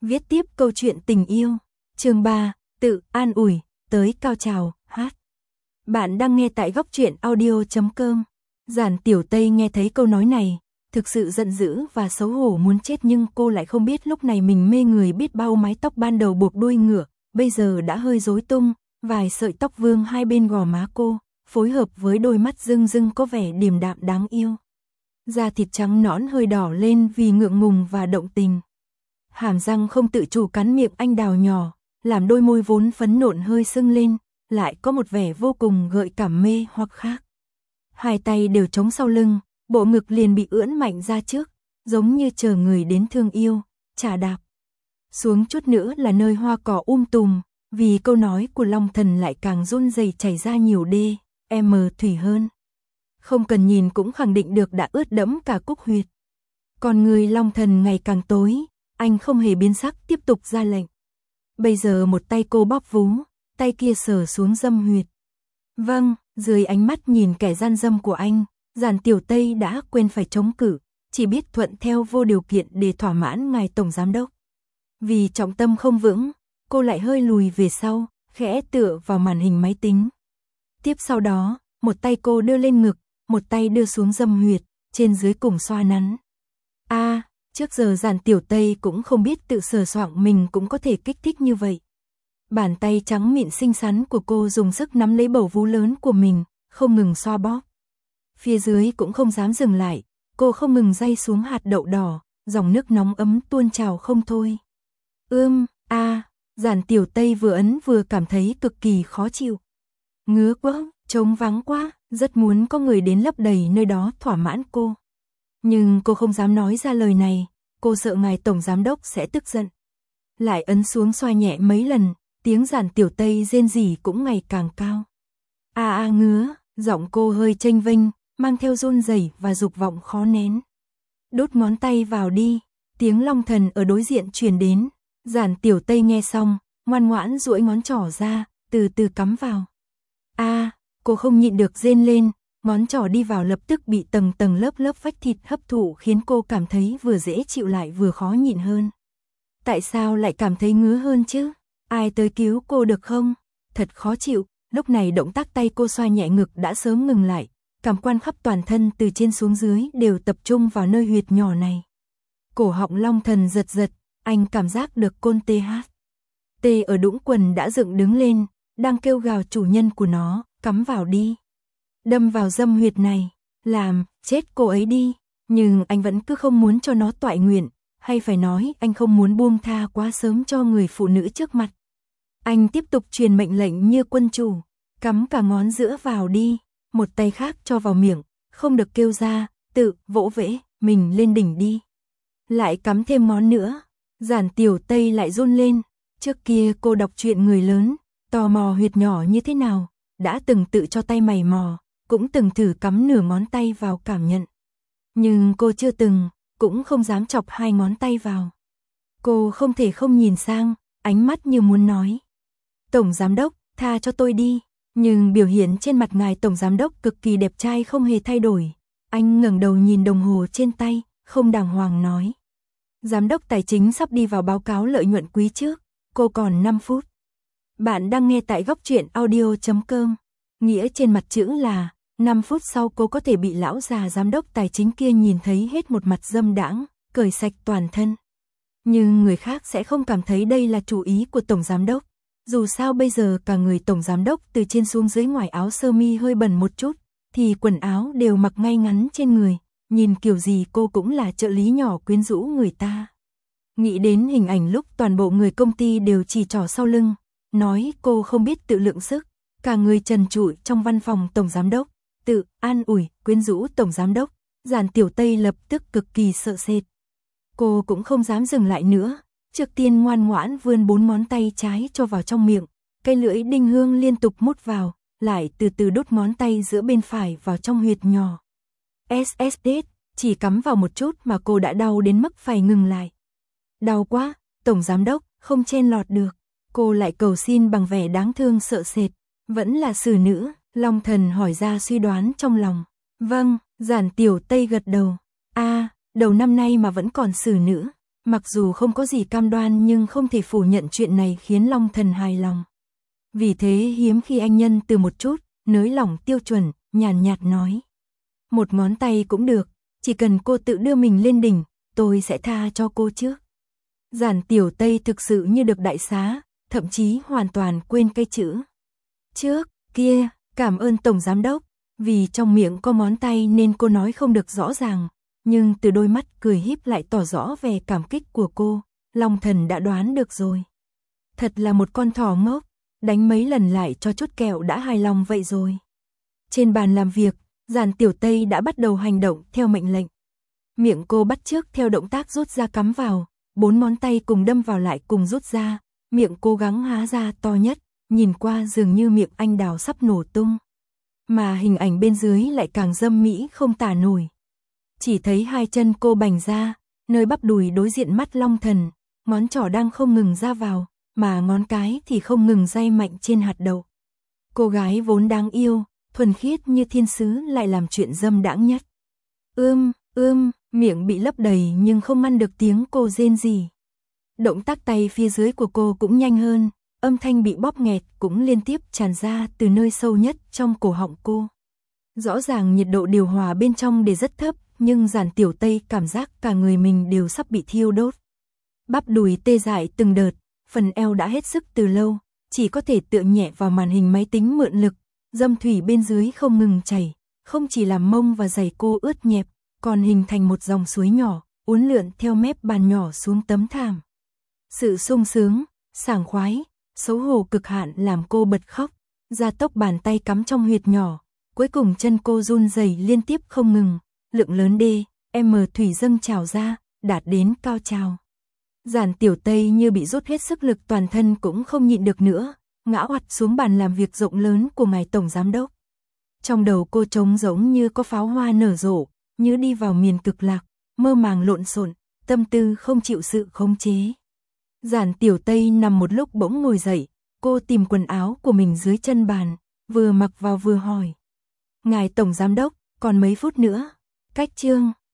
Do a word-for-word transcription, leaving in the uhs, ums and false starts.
Viết tiếp câu chuyện tình yêu. Chương ba, tự an ủi, tới cao trào, hát. Bạn đang nghe tại góc truyện audio chấm com. Giản Tiểu Tây nghe thấy câu nói này, thực sự giận dữ và xấu hổ muốn chết, nhưng cô lại không biết lúc này mình mê người biết bao. Mái tóc ban đầu buộc đuôi ngựa, bây giờ đã hơi rối tung, vài sợi tóc vương hai bên gò má cô, phối hợp với đôi mắt rưng rưng có vẻ điềm đạm đáng yêu. Da thịt trắng nõn hơi đỏ lên vì ngượng ngùng và động tình. Hàm răng không tự chủ cắn miệng anh đào nhỏ, làm đôi môi vốn phấn nộn hơi sưng lên, lại có một vẻ vô cùng gợi cảm mê hoặc khác. Hai tay đều chống sau lưng, bộ ngực liền bị ưỡn mạnh ra trước, giống như chờ người đến thương yêu, chà đạp. Xuống chút nữa là nơi hoa cỏ um tùm, vì câu nói của Long Thần lại càng run rẩy chảy ra nhiều đê, em thủy hơn. Không cần nhìn cũng khẳng định được đã ướt đẫm cả cúc huyệt. Còn người Long Thần ngày càng tối, anh không hề biến sắc tiếp tục ra lệnh. Bây giờ một tay cô bóp vú, tay kia sờ xuống dâm huyệt. Vâng, dưới ánh mắt nhìn kẻ gian dâm của anh, Giản Tiểu Tây đã quên phải chống cự, chỉ biết thuận theo vô điều kiện để thỏa mãn ngài tổng giám đốc. Vì trọng tâm không vững, cô lại hơi lùi về sau, khẽ tựa vào màn hình máy tính. Tiếp sau đó, một tay cô đưa lên ngực, một tay đưa xuống dâm huyệt, trên dưới cùng xoa nắn. A, à, trước giờ Giản Tiểu Tây cũng không biết tự sờ soạng mình cũng có thể kích thích như vậy. Bàn tay trắng mịn xinh xắn của cô dùng sức nắm lấy bầu vú lớn của mình, không ngừng xoa bóp. Phía dưới cũng không dám dừng lại, cô không ngừng day xuống hạt đậu đỏ, dòng nước nóng ấm tuôn trào không thôi. Ưm, a, à, Giản Tiểu Tây vừa ấn vừa cảm thấy cực kỳ khó chịu. Ngứa quá, trống vắng quá, rất muốn có người đến lấp đầy nơi đó thỏa mãn cô. Nhưng cô không dám nói ra lời này, cô sợ ngài tổng giám đốc sẽ tức giận. Lại ấn xuống xoa nhẹ mấy lần, tiếng Giản Tiểu Tây rên rỉ cũng ngày càng cao. A a ngứa, giọng cô hơi chênh vênh, mang theo run rẩy và dục vọng khó nén. Đút ngón tay vào đi, tiếng Long Thần ở đối diện truyền đến. Giản Tiểu Tây nghe xong, ngoan ngoãn duỗi ngón trỏ ra, từ từ cắm vào. A, à, cô không nhịn được rên lên, ngón trỏ đi vào lập tức bị tầng tầng lớp lớp vách thịt hấp thụ khiến cô cảm thấy vừa dễ chịu lại vừa khó nhịn hơn. Tại sao lại cảm thấy ngứa hơn chứ? Ai tới cứu cô được không? Thật khó chịu, lúc này động tác tay cô xoa nhẹ ngực đã sớm ngừng lại, cảm quan khắp toàn thân từ trên xuống dưới đều tập trung vào nơi huyệt nhỏ này. Cổ họng Long Thần giật giật, anh cảm giác được côn tê hát. Tê ở đũng quần đã dựng đứng lên, đang kêu gào chủ nhân của nó, cắm vào đi. Đâm vào dâm huyệt này, làm, chết cô ấy đi. Nhưng anh vẫn cứ không muốn cho nó toại nguyện, hay phải nói anh không muốn buông tha quá sớm cho người phụ nữ trước mặt. Anh tiếp tục truyền mệnh lệnh như quân chủ, cắm cả ngón giữa vào đi, một tay khác cho vào miệng, không được kêu ra, tự vỗ vẽ mình lên đỉnh đi. Lại cắm thêm ngón nữa, Giản Tiểu Tây lại run lên, trước kia cô đọc truyện người lớn, tò mò huyệt nhỏ như thế nào, đã từng tự cho tay mày mò, cũng từng thử cắm nửa ngón tay vào cảm nhận. Nhưng cô chưa từng, cũng không dám chọc hai ngón tay vào. Cô không thể không nhìn sang, ánh mắt như muốn nói. Tổng giám đốc, tha cho tôi đi. Nhưng biểu hiện trên mặt ngài tổng giám đốc cực kỳ đẹp trai không hề thay đổi. Anh ngẩng đầu nhìn đồng hồ trên tay, không đàng hoàng nói. Giám đốc tài chính sắp đi vào báo cáo lợi nhuận quý trước, cô còn năm phút. Bạn đang nghe tại góc truyện audio chấm com. Nghĩa trên mặt chữ là, năm phút sau cô có thể bị lão già giám đốc tài chính kia nhìn thấy hết một mặt dâm đãng, cởi sạch toàn thân. Nhưng người khác sẽ không cảm thấy đây là chủ ý của tổng giám đốc. Dù sao bây giờ cả người tổng giám đốc từ trên xuống dưới ngoài áo sơ mi hơi bẩn một chút, thì quần áo đều mặc ngay ngắn trên người, nhìn kiểu gì cô cũng là trợ lý nhỏ quyến rũ người ta. Nghĩ đến hình ảnh lúc toàn bộ người công ty đều chỉ trỏ sau lưng, nói cô không biết tự lượng sức, cả người trần trụi trong văn phòng tổng giám đốc, tự an ủi, quyến rũ tổng giám đốc, Giản Tiểu Tây lập tức cực kỳ sợ sệt. Cô cũng không dám dừng lại nữa, trước tiên ngoan ngoãn vươn bốn ngón tay trái cho vào trong miệng, cây lưỡi đinh hương liên tục mút vào, lại từ từ đút ngón tay giữa bên phải vào trong huyệt nhỏ. ét ét đê, chỉ cắm vào một chút mà cô đã đau đến mức phải ngừng lại. Đau quá, tổng giám đốc, không chen lọt được. Cô lại cầu xin bằng vẻ đáng thương sợ sệt. Vẫn là xử nữ, Long Thần hỏi ra suy đoán trong lòng. Vâng, Giản Tiểu Tây gật đầu. A, à, đầu năm nay mà vẫn còn xử nữ. Mặc dù không có gì cam đoan nhưng không thể phủ nhận chuyện này khiến Long Thần hài lòng. Vì thế hiếm khi anh nhân từ một chút, nới lỏng tiêu chuẩn, nhàn nhạt nói. Một ngón tay cũng được, chỉ cần cô tự đưa mình lên đỉnh, tôi sẽ tha cho cô trước. Giản Tiểu Tây thực sự như được đại xá, thậm chí hoàn toàn quên cái chữ trước kia, cảm ơn Tổng Giám Đốc. Vì trong miệng có ngón tay nên cô nói không được rõ ràng, nhưng từ đôi mắt cười híp lại tỏ rõ vẻ cảm kích của cô, Long Thần đã đoán được rồi. Thật là một con thỏ ngốc, đánh mấy lần lại cho chút kẹo đã hài lòng vậy rồi. Trên bàn làm việc, Giản Tiểu Tây đã bắt đầu hành động theo mệnh lệnh. Miệng cô bắt chước theo động tác rút ra cắm vào, bốn ngón tay cùng đâm vào lại cùng rút ra, miệng cố gắng há ra to nhất, nhìn qua dường như miệng anh đào sắp nổ tung. Mà hình ảnh bên dưới lại càng dâm mỹ không tả nổi. Chỉ thấy hai chân cô bành ra, nơi bắp đùi đối diện mắt Long Thần, ngón trỏ đang không ngừng ra vào, mà ngón cái thì không ngừng day mạnh trên hạt đậu. Cô gái vốn đáng yêu, thuần khiết như thiên sứ lại làm chuyện dâm đãng nhất. Ưm, ưm, miệng bị lấp đầy nhưng không ngăn được tiếng cô rên rỉ. Động tác tay phía dưới của cô cũng nhanh hơn, âm thanh bị bóp nghẹt cũng liên tiếp tràn ra từ nơi sâu nhất trong cổ họng cô. Rõ ràng nhiệt độ điều hòa bên trong để rất thấp, nhưng Giản Tiểu Tây cảm giác cả người mình đều sắp bị thiêu đốt. Bắp đùi tê dại từng đợt, phần eo đã hết sức từ lâu, chỉ có thể tựa nhẹ vào màn hình máy tính mượn lực, dâm thủy bên dưới không ngừng chảy, không chỉ làm mông và giày cô ướt nhẹp, còn hình thành một dòng suối nhỏ, uốn lượn theo mép bàn nhỏ xuống tấm thảm. Sự sung sướng, sảng khoái, xấu hổ cực hạn làm cô bật khóc, gia tốc bàn tay cắm trong huyệt nhỏ, cuối cùng chân cô run rẩy liên tiếp không ngừng, lượng lớn D, M thủy dâng trào ra, đạt đến cao trào. Giản Tiểu Tây như bị rút hết sức lực toàn thân cũng không nhịn được nữa, ngã oặt xuống bàn làm việc rộng lớn của ngài Tổng Giám Đốc. Trong đầu cô trống giống như có pháo hoa nở rộ, như đi vào miền cực lạc, mơ màng lộn xộn, tâm tư không chịu sự khống chế. Giản Tiểu Tây nằm một lúc bỗng ngồi dậy, cô tìm quần áo của mình dưới chân bàn, vừa mặc vào vừa hỏi. Ngài Tổng Giám Đốc, còn mấy phút nữa, cách chương